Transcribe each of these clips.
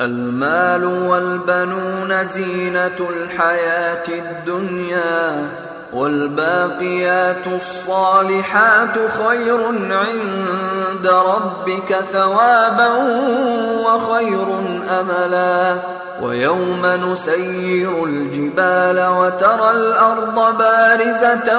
المال والبنون زينة الحياة الدنيا، والباقيات الصالحات خير عند ربك ثوابا وخير أملا. ويوم نسير الجبال وترى الأرض بارزة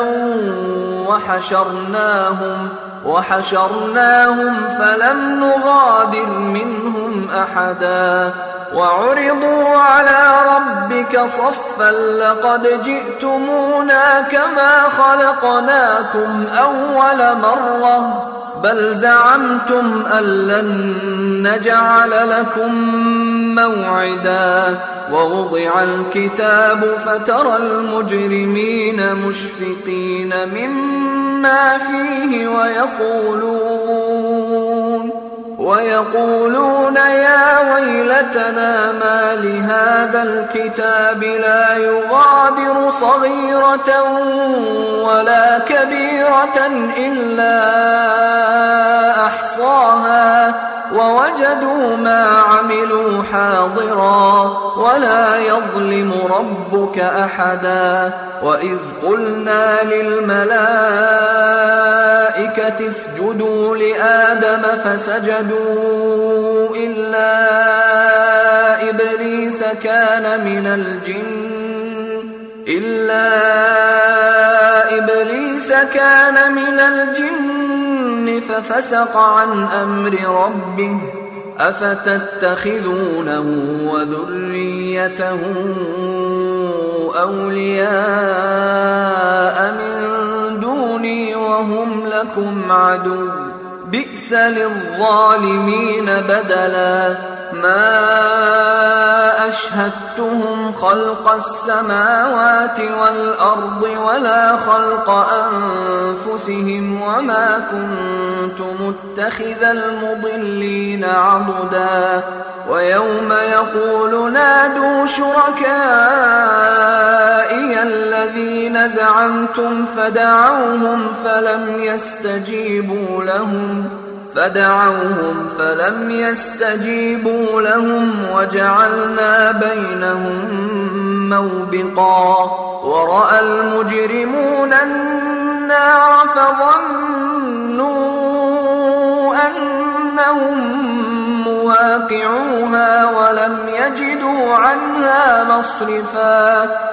وحشرناهم فلم نغادر منهم أحدا، وعرضوا على ربك صفا لقد جئتمونا كما خلقناكم أول مرة بل زعمتم أن لن نجعل لكم موعدا. ووضع الكتاب فترى المجرمين مشفقين مما فيه ويقولون يا ويلتنا ما لهذا الكتاب لا يغادر صغيرة ولا كبيرة إلا أحصاها ووجدوا ما عملوا حاضرا ولا يظلم ربك أحدا. وإذ قلنا للملائكة اسجدوا لآدم فسجدوا إلا إبليس كان من الجن ففسق عن أمر ربه أفتتخذونه وذريته أولياء من دوني وهم لكم عدو بئس للظالمين بدلا. ما أشهدتهم خلق السماوات والأرض ولا خلق أنفسهم وما كنت متخذ المضلين عضدا. ويوم يقول نادوا شركائي الذين زعمتم فدعوهم فلم يستجيبوا لهم وجعلنا بينهم موبقا. ورأى المجرمون النار فظنوا أنهم مواقعوها ولم يجدوا عنها مصرفا.